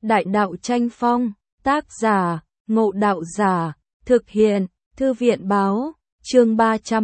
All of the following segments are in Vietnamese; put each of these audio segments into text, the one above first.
Đại đạo tranh phong, tác giả, Ngộ Đạo Giả, thực hiện, Thư viện báo, chương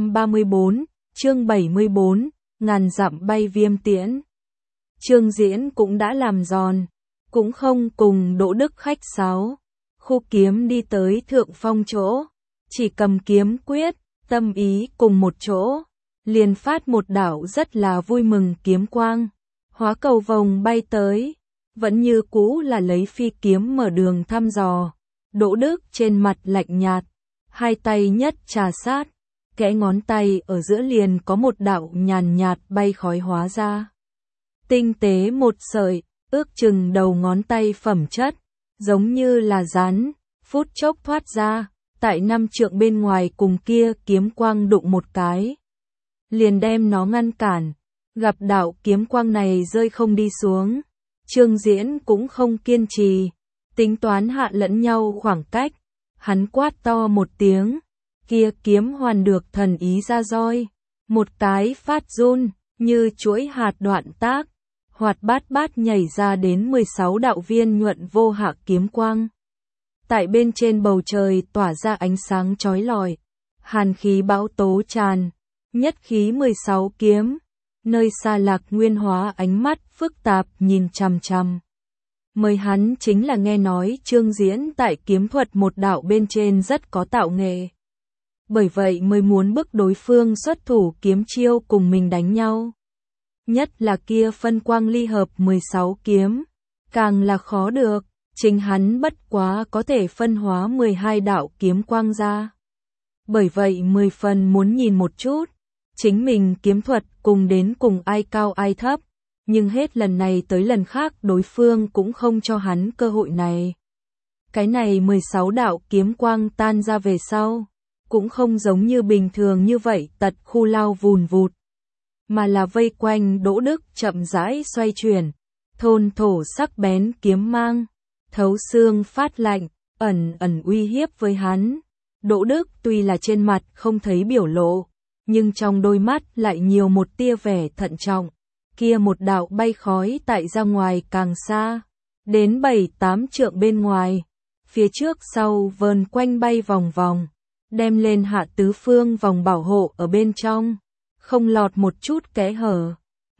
334, chương 74, ngàn dặm bay viêm tiễn. Trương Diễn cũng đã làm giòn, cũng không cùng Đỗ Đức khách sáo, khu kiếm đi tới thượng phong chỗ, chỉ cầm kiếm quyết, tâm ý cùng một chỗ, liền phát một đạo rất là vui mừng kiếm quang, hóa cầu vồng bay tới, vẫn như cũ là lấy phi kiếm mở đường thăm dò. Đỗ Đức trên mặt lạnh nhạt, hai tay nhất trà sát, kẽ ngón tay ở giữa liền có một đạo nhàn nhạt bay khói hóa ra. Tinh tế một sợi, ước chừng đầu ngón tay phẩm chất, giống như là rắn, phút chốc thoát ra, tại 5 trượng bên ngoài cùng kia kiếm quang đụng một cái. Liền đem nó ngăn cản, gặp đạo kiếm quang này rơi không đi xuống. Trương Diễn cũng không kiên trì, tính toán hạ lẫn nhau khoảng cách, hắn quát to một tiếng, kia kiếm hoàn được thần ý ra roi, một cái phát run, như chuỗi hạt đoạn tác, hoạt bát bát nhảy ra đến 16 đạo viên nhuận vô hạ kiếm quang. Tại bên trên bầu trời tỏa ra ánh sáng chói lọi, hàn khí bão tố tràn, nhất khí 16 kiếm. Nơi xa Lạc Nguyên Hóa ánh mắt phức tạp nhìn chằm chằm. Mới hắn chính là nghe nói Trương Diễn tại kiếm thuật một đạo bên trên rất có tạo nghệ. Bởi vậy mới muốn bức đối phương xuất thủ kiếm chiêu cùng mình đánh nhau. Nhất là kia phân quang ly hợp 16 kiếm, càng là khó được, chính hắn bất quá có thể phân hóa 12 đạo kiếm quang ra. Bởi vậy 10 phần muốn nhìn một chút. Chính mình kiếm thuật cùng đến cùng ai cao ai thấp, nhưng hết lần này tới lần khác đối phương cũng không cho hắn cơ hội này. Cái này 16 đạo kiếm quang tan ra về sau, cũng không giống như bình thường như vậy tật khu lao vùn vụt, mà là vây quanh Đỗ Đức chậm rãi xoay chuyển, thôn thổ sắc bén kiếm mang, thấu xương phát lạnh, ẩn ẩn uy hiếp với hắn. Đỗ Đức tuy là trên mặt không thấy biểu lộ, nhưng trong đôi mắt lại nhiều một tia vẻ thận trọng. Kia một đạo bay khói tại ra ngoài càng xa, đến 7-8 trượng bên ngoài, phía trước sau vờn quanh bay vòng vòng, đem lên hạ tứ phương vòng bảo hộ ở bên trong, không lọt một chút kẽ hở.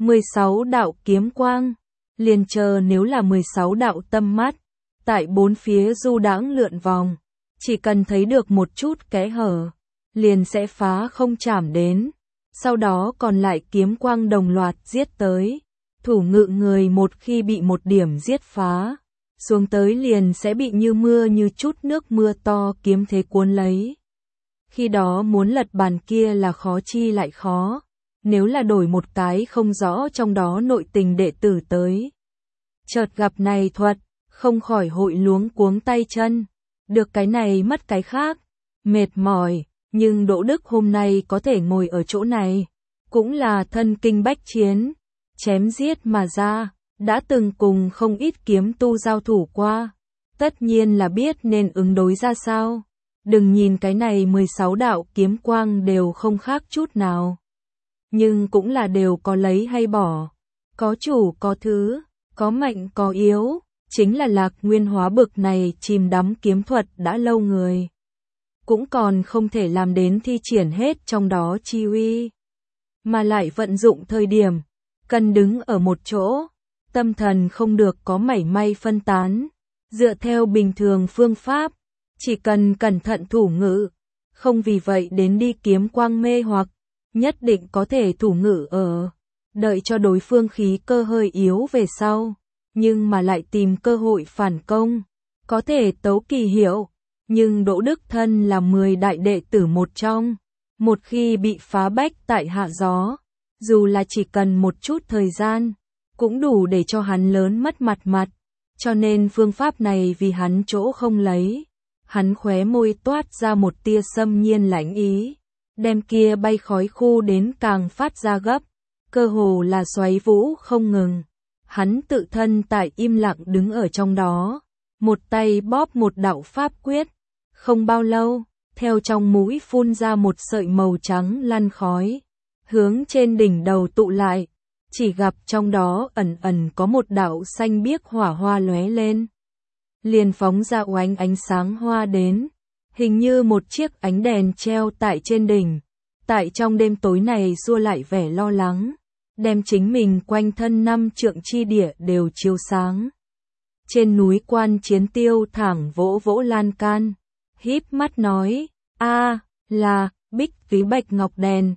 16 đạo kiếm quang, liền chờ nếu là 16 đạo tâm mắt, tại bốn phía du đãng lượn vòng, chỉ cần thấy được một chút kẽ hở, liền sẽ phá không chạm đến, sau đó còn lại kiếm quang đồng loạt giết tới, thủ ngự người một khi bị một điểm giết phá, xuống tới liền sẽ bị như mưa như chút nước mưa to kiếm thế cuốn lấy. Khi đó muốn lật bàn kia là khó chi lại khó, nếu là đổi một cái không rõ trong đó nội tình đệ tử tới. Chợt gặp này thuật, không khỏi hội luống cuống tay chân, được cái này mất cái khác, mệt mỏi. Nhưng Đỗ Đức hôm nay có thể ngồi ở chỗ này, cũng là thân kinh bách chiến, chém giết mà ra, đã từng cùng không ít kiếm tu giao thủ qua, tất nhiên là biết nên ứng đối ra sao. Đừng nhìn cái này 16 đạo kiếm quang đều không khác chút nào, nhưng cũng là đều có lấy hay bỏ, có chủ có thứ, có mạnh có yếu, chính là Lạc Nguyên Hóa bực này chìm đắm kiếm thuật đã lâu người. Cũng còn không thể làm đến thi triển hết trong đó chi uy, mà lại vận dụng thời điểm, cần đứng ở một chỗ, tâm thần không được có mảy may phân tán, dựa theo bình thường phương pháp, chỉ cần cẩn thận thủ ngữ, không vì vậy đến đi kiếm quang mê hoặc, nhất định có thể thủ ngữ ở, đợi cho đối phương khí cơ hơi yếu về sau, nhưng mà lại tìm cơ hội phản công, có thể tấu kỳ hiệu. Nhưng Đỗ Đức thân là 10 đại đệ tử một trong, một khi bị phá bách tại hạ gió, dù là chỉ cần một chút thời gian, cũng đủ để cho hắn lớn mất mặt, cho nên phương pháp này vì hắn chỗ không lấy. Hắn khóe môi toát ra một tia xâm nhiên lãnh ý, đem kia bay khói khu đến càng phát ra gấp, cơ hồ là xoáy vũ không ngừng. Hắn tự thân tại im lặng đứng ở trong đó, một tay bóp một đạo pháp quyết. Không bao lâu, theo trong mũi phun ra một sợi màu trắng lăn khói, hướng trên đỉnh đầu tụ lại, chỉ gặp trong đó ẩn ẩn có một đạo xanh biếc hỏa hoa lóe lên, liền phóng ra oánh ánh sáng hoa đến, hình như một chiếc ánh đèn treo tại trên đỉnh, tại trong đêm tối này xua lại vẻ lo lắng, đem chính mình quanh thân 5 trượng chi địa đều chiếu sáng. Trên núi Quan Chiến Tiêu thẳng vỗ vỗ lan can, híp mắt nói, là, bích túy bạch ngọc đèn,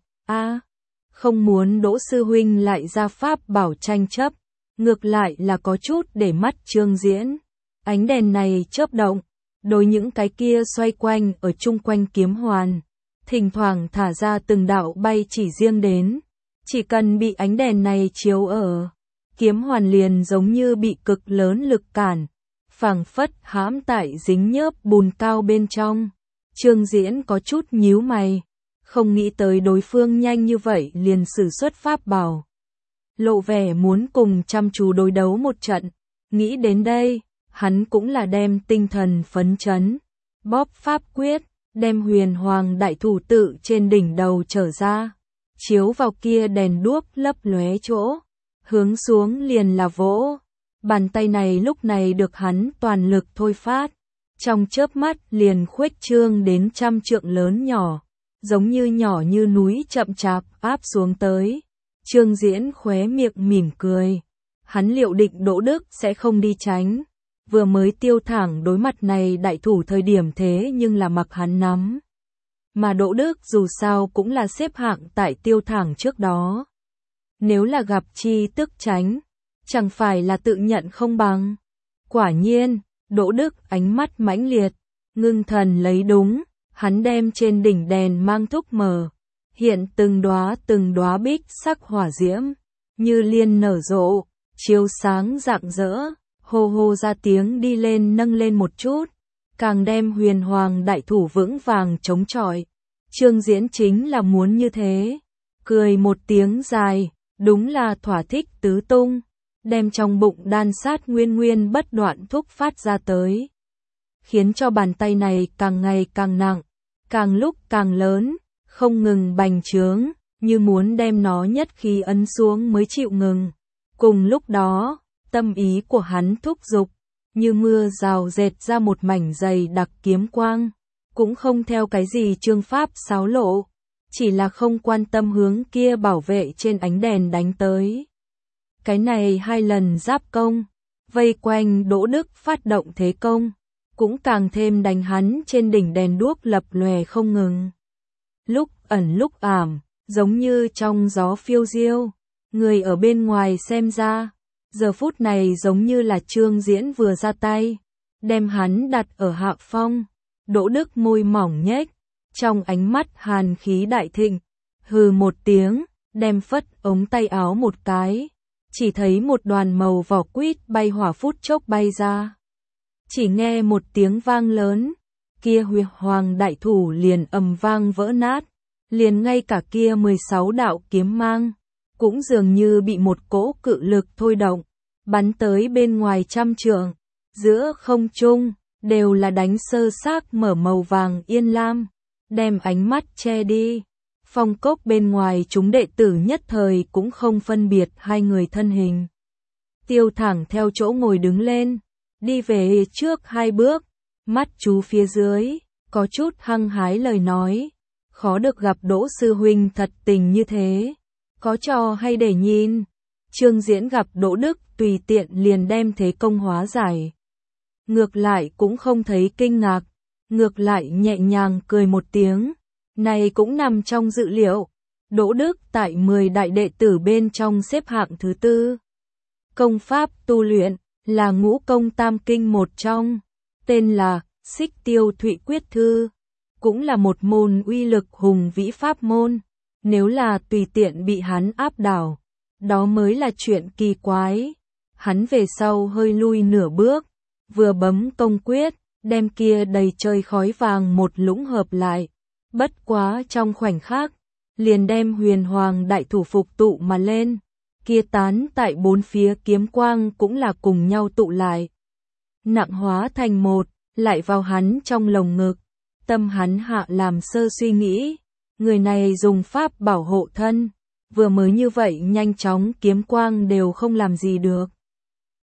không muốn Đỗ sư huynh lại ra pháp bảo tranh chấp, ngược lại là có chút để mắt Trương Diễn. Ánh đèn này chớp động, đối những cái kia xoay quanh ở chung quanh kiếm hoàn, thỉnh thoảng thả ra từng đạo bay chỉ riêng đến, chỉ cần bị ánh đèn này chiếu ở, kiếm hoàn liền giống như bị cực lớn lực cản, phảng phất hãm tại dính nhớp bùn cao bên trong. Trương Diễn có chút nhíu mày, không nghĩ tới đối phương nhanh như vậy liền sử xuất pháp bảo, lộ vẻ muốn cùng chăm chú đối đấu một trận. Nghĩ đến đây, hắn cũng là đem tinh thần phấn chấn, bóp pháp quyết, đem huyền hoàng đại thủ tự trên đỉnh đầu trở ra, chiếu vào kia đèn đuốc lấp lóe chỗ, hướng xuống liền là vỗ. Bàn tay này lúc này được hắn toàn lực thôi phát, trong chớp mắt liền khuếch trương đến 100 trượng lớn nhỏ, giống như nhỏ như núi chậm chạp áp xuống tới. Trương Diễn khóe miệng mỉm cười, hắn liệu định Đỗ Đức sẽ không đi tránh, vừa mới Tiêu Thẳng đối mặt này đại thủ thời điểm thế nhưng là mặc hắn nắm. Mà Đỗ Đức dù sao cũng là xếp hạng tại Tiêu Thẳng trước đó. Nếu là gặp chi tức tránh, chẳng phải là tự nhận không bằng. Quả nhiên, Đỗ Đức ánh mắt mãnh liệt, ngưng thần lấy đúng, hắn đem trên đỉnh đèn mang thúc mở, hiện từng đóa bích sắc hỏa diễm, như liên nở rộ, chiếu sáng rạng rỡ, hô hô ra tiếng đi lên nâng lên một chút, càng đem huyền hoàng đại thủ vững vàng chống chọi. Trương Diễn chính là muốn như thế, cười một tiếng dài, đúng là thỏa thích tứ tung, đem trong bụng đan sát nguyên bất đoạn thúc phát ra tới, khiến cho bàn tay này càng ngày càng nặng, càng lúc càng lớn, không ngừng bành trướng, như muốn đem nó nhất khí ấn xuống mới chịu ngừng. Cùng lúc đó, tâm ý của hắn thúc giục, như mưa rào dệt ra một mảnh dày đặc kiếm quang, cũng không theo cái gì chương pháp xáo lộ, chỉ là không quan tâm hướng kia bảo vệ trên ánh đèn đánh tới. Cái này 2 lần giáp công, vây quanh Đỗ Đức phát động thế công, cũng càng thêm đánh hắn trên đỉnh đèn đuốc lập lòe không ngừng. Lúc ẩn lúc ảm, giống như trong gió phiêu diêu, người ở bên ngoài xem ra, giờ phút này giống như là Trương Diễn vừa ra tay, đem hắn đặt ở hạ phong. Đỗ Đức môi mỏng nhếch, trong ánh mắt hàn khí đại thịnh, hừ một tiếng, đem phất ống tay áo một cái, chỉ thấy một đoàn màu vỏ quýt bay hỏa phút chốc bay ra. Chỉ nghe một tiếng vang lớn, kia huyền hoàng đại thủ liền ầm vang vỡ nát, liền ngay cả kia 16 đạo kiếm mang, cũng dường như bị một cỗ cự lực thôi động, bắn tới bên ngoài 100 trượng, giữa không trung, đều là đánh sơ xác mở màu vàng yên lam, đem ánh mắt che đi. Phong cốc bên ngoài chúng đệ tử nhất thời cũng không phân biệt hai người thân hình. Tiêu Thẳng theo chỗ ngồi đứng lên, đi về trước 2 bước, mắt chú phía dưới, có chút hăng hái lời nói, khó được gặp Đỗ sư huynh thật tình như thế, có trò hay để nhìn. Trương Diễn gặp Đỗ Đức tùy tiện liền đem thế công hóa giải, ngược lại cũng không thấy kinh ngạc, ngược lại nhẹ nhàng cười một tiếng, này cũng nằm trong dự liệu. Đỗ Đức tại 10 đại đệ tử bên trong xếp hạng thứ 4. Công pháp tu luyện là ngũ công tam kinh một trong, tên là Xích Tiêu Thụy Quyết Thư, cũng là một môn uy lực hùng vĩ pháp môn, nếu là tùy tiện bị hắn áp đảo, đó mới là chuyện kỳ quái. Hắn về sau hơi lui nửa bước, vừa bấm công quyết, đem kia đầy trời khói vàng một lũng hợp lại, bất quá trong khoảnh khắc, liền đem huyền hoàng đại thủ phục tụ mà lên, kia tán tại 4 phía kiếm quang cũng là cùng nhau tụ lại, nặng hóa thành một, lại vào hắn trong lồng ngực. Tâm hắn hạ làm sơ suy nghĩ, người này dùng pháp bảo hộ thân, vừa mới như vậy nhanh chóng kiếm quang đều không làm gì được.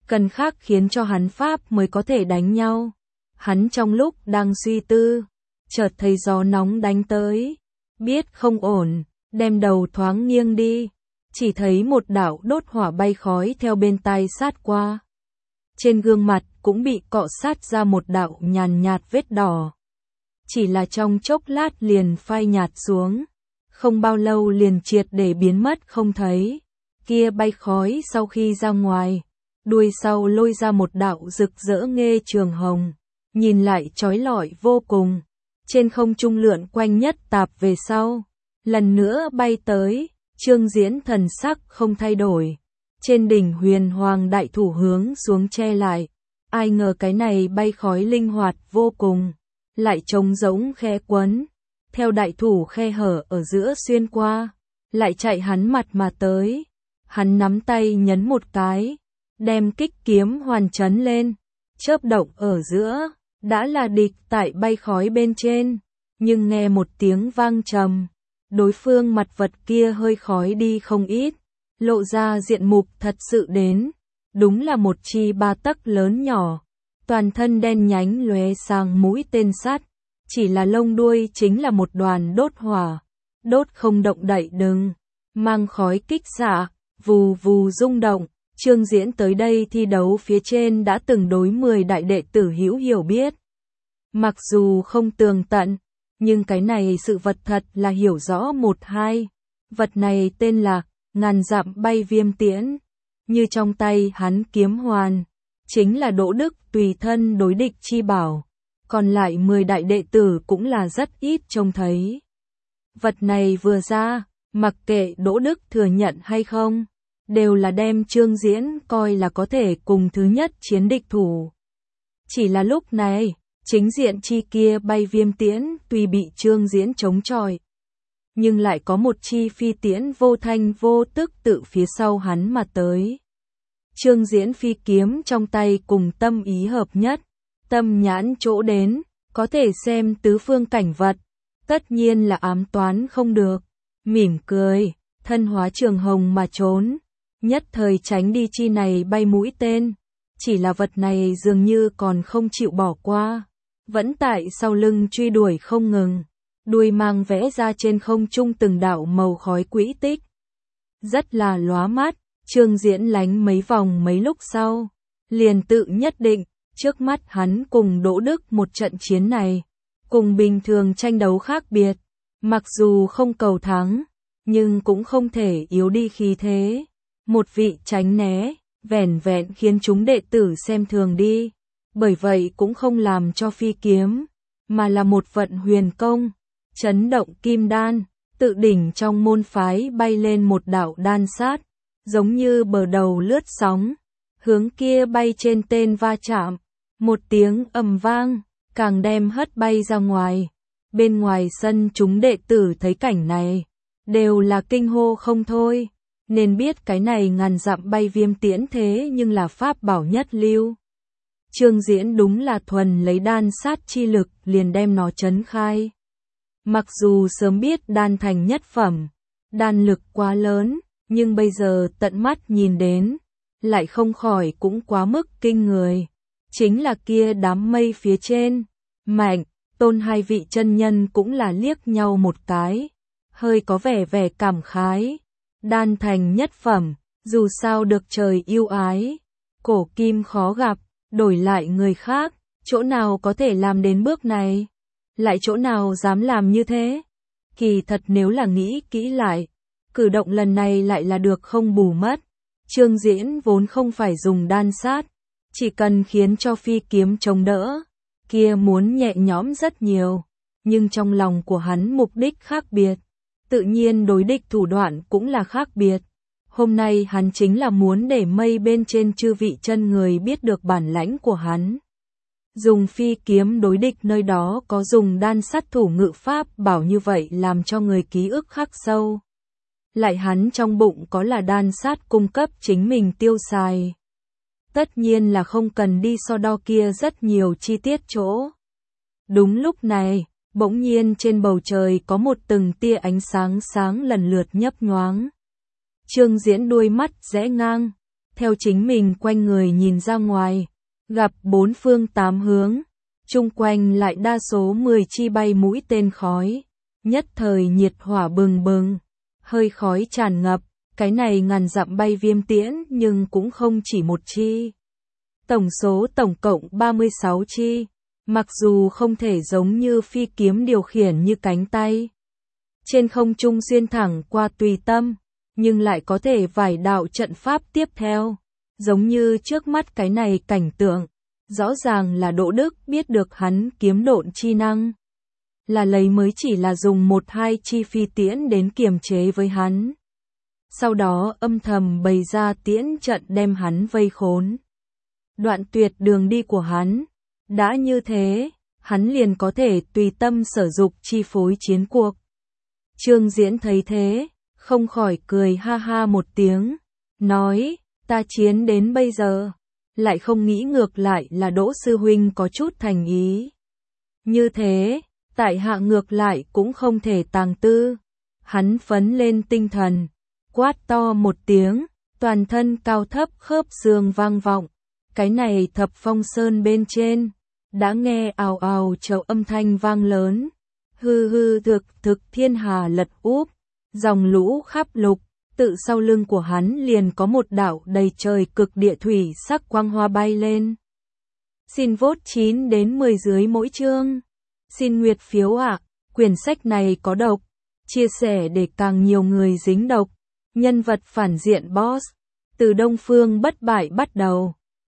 cần khác khiến cho hắn pháp mới có thể đánh nhau. Hắn trong lúc đang suy tư, chợt thấy gió nóng đánh tới, biết không ổn, đem đầu thoáng nghiêng đi, chỉ thấy một đạo đốt hỏa bay khói theo bên tai sát qua. Trên gương mặt cũng bị cọ sát ra một đạo nhàn nhạt vết đỏ. Chỉ là trong chốc lát liền phai nhạt xuống, không bao lâu liền triệt để biến mất không thấy. Kia bay khói sau khi ra ngoài, đuôi sau lôi ra một đạo rực rỡ nghê trường hồng, nhìn lại chói lọi vô cùng. Trên không trung lượn quanh nhất tạp về sau, lần nữa bay tới, Trương Diễn thần sắc không thay đổi. Trên đỉnh Huyền Hoàng đại thủ hướng xuống che lại, ai ngờ cái này bay khói linh hoạt vô cùng, lại trống rỗng khe quấn, theo đại thủ khe hở ở giữa xuyên qua, lại chạy hắn mặt mà tới. Hắn nắm tay nhấn một cái, đem kích kiếm hoàn chấn lên, chớp động ở giữa, đã là địch tại bay khói bên trên, nhưng nghe một tiếng vang trầm, đối phương mặt vật kia hơi khói đi không ít, lộ ra diện mục thật sự đến, đúng là một chi 3 tấc lớn nhỏ, toàn thân đen nhánh lóe sang mũi tên sắt, chỉ là lông đuôi chính là một đoàn đốt hỏa, đốt không động đậy đừng, mang khói kích xạ, vù vù rung động. Trương Diễn tới đây thi đấu phía trên đã từng đối 10 đại đệ tử hữu hiểu biết. Mặc dù không tường tận, nhưng cái này sự vật thật là hiểu rõ một hai. Vật này tên là ngàn dặm bay viêm tiễn, như trong tay hắn kiếm hoàn, chính là Đỗ Đức tùy thân đối địch chi bảo, còn lại 10 đại đệ tử cũng là rất ít trông thấy. Vật này vừa ra, mặc kệ Đỗ Đức thừa nhận hay không, đều là đem Trương Diễn coi là có thể cùng thứ nhất chiến địch thủ. Chỉ là lúc này, chính diện chi kia bay viêm tiễn tuy bị Trương Diễn chống chọi, nhưng lại có một chi phi tiễn vô thanh vô tức tự phía sau hắn mà tới. Trương Diễn phi kiếm trong tay cùng tâm ý hợp nhất, tâm nhãn chỗ đến, có thể xem tứ phương cảnh vật, tất nhiên là ám toán không được, mỉm cười, thân hóa trường hồng mà trốn, nhất thời tránh đi chi này bay mũi tên, chỉ là vật này dường như còn không chịu bỏ qua, vẫn tại sau lưng truy đuổi không ngừng, đuôi mang vẽ ra trên không trung từng đạo màu khói quỹ tích. Rất là lóa mắt, Trương Diễn lánh mấy vòng mấy lúc sau, liền tự nhất định, trước mắt hắn cùng Đỗ Đức một trận chiến này, cùng bình thường tranh đấu khác biệt, mặc dù không cầu thắng, nhưng cũng không thể yếu đi khí thế. Một vị tránh né, vẻn vẹn khiến chúng đệ tử xem thường đi, bởi vậy cũng không làm cho phi kiếm, mà là một vận huyền công, chấn động kim đan, tự đỉnh trong môn phái bay lên một đạo đan sát, giống như bờ đầu lướt sóng, hướng kia bay trên tên va chạm, một tiếng ầm vang, càng đem hất bay ra ngoài. Bên ngoài sân chúng đệ tử thấy cảnh này, đều là kinh hô không thôi, nên biết cái này ngàn dặm bay viêm tiễn thế nhưng là pháp bảo nhất lưu. Trương Diễn đúng là thuần lấy đan sát chi lực liền đem nó chấn khai. Mặc dù sớm biết đan thành nhất phẩm, đan lực quá lớn, nhưng bây giờ tận mắt nhìn đến, lại không khỏi cũng quá mức kinh người. Chính là kia đám mây phía trên, Mạnh, Tôn hai vị chân nhân cũng là liếc nhau một cái, hơi có vẻ cảm khái. Đan thành nhất phẩm, dù sao được trời yêu ái, cổ kim khó gặp, đổi lại người khác, chỗ nào có thể làm đến bước này, lại chỗ nào dám làm như thế. Kỳ thật nếu là nghĩ kỹ lại, cử động lần này lại là được không bù mất. Trương Diễn vốn không phải dùng đan sát, chỉ cần khiến cho phi kiếm chống đỡ, kia muốn nhẹ nhõm rất nhiều, nhưng trong lòng của hắn mục đích khác biệt. Tự nhiên đối địch thủ đoạn cũng là khác biệt. Hôm nay hắn chính là muốn để mây bên trên chư vị chân người biết được bản lãnh của hắn. Dùng phi kiếm đối địch nơi đó có dùng đan sát thủ ngự pháp bảo như vậy làm cho người ký ức khắc sâu. Lại hắn trong bụng có là đan sát cung cấp chính mình tiêu xài. Tất nhiên là không cần đi so đo kia rất nhiều chi tiết chỗ. Đúng lúc này, bỗng nhiên trên bầu trời có một từng tia ánh sáng sáng lần lượt nhấp nhoáng. Trương Diễn đuôi mắt rẽ ngang, theo chính mình quanh người nhìn ra ngoài, gặp bốn phương tám hướng, chung quanh lại đa số 10 chi bay mũi tên khói, nhất thời nhiệt hỏa bừng bừng, hơi khói tràn ngập, cái này ngàn dặm bay viêm tiễn nhưng cũng không chỉ một chi. Tổng số tổng cộng 36 chi, mặc dù không thể giống như phi kiếm điều khiển như cánh tay. Trên không trung xuyên thẳng qua tùy tâm, nhưng lại có thể vải đạo trận pháp tiếp theo, giống như trước mắt cái này cảnh tượng. Rõ ràng là Đỗ Đức biết được hắn kiếm độn chi năng, là lấy mới chỉ là dùng một hai chi phi tiễn đến kiềm chế với hắn. Sau đó âm thầm bày ra tiễn trận đem hắn vây khốn. Đoạn tuyệt đường đi của hắn, đã như thế, hắn liền có thể tùy tâm sở dục chi phối chiến cuộc. Trương Diễn thấy thế, không khỏi cười ha ha một tiếng, nói, ta chiến đến bây giờ, lại không nghĩ ngược lại là Đỗ sư huynh có chút thành ý. Như thế, tại hạ ngược lại cũng không thể tàng tư. Hắn phấn lên tinh thần, quát to một tiếng, toàn thân cao thấp khớp xương vang vọng. Cái này Thập Phong Sơn bên trên, đã nghe ào ào chậu âm thanh vang lớn. Hư hư thực thiên hà lật úp, dòng lũ khắp lục, tự sau lưng của hắn liền có một đạo đầy trời cực địa thủy sắc quang hoa bay lên. Xin vote 9 đến 10 dưới mỗi chương. Xin nguyệt phiếu ạ, quyển sách này có độc, chia sẻ để càng nhiều người dính độc. Nhân vật phản diện boss, từ Đông Phương bất bại bắt đầu.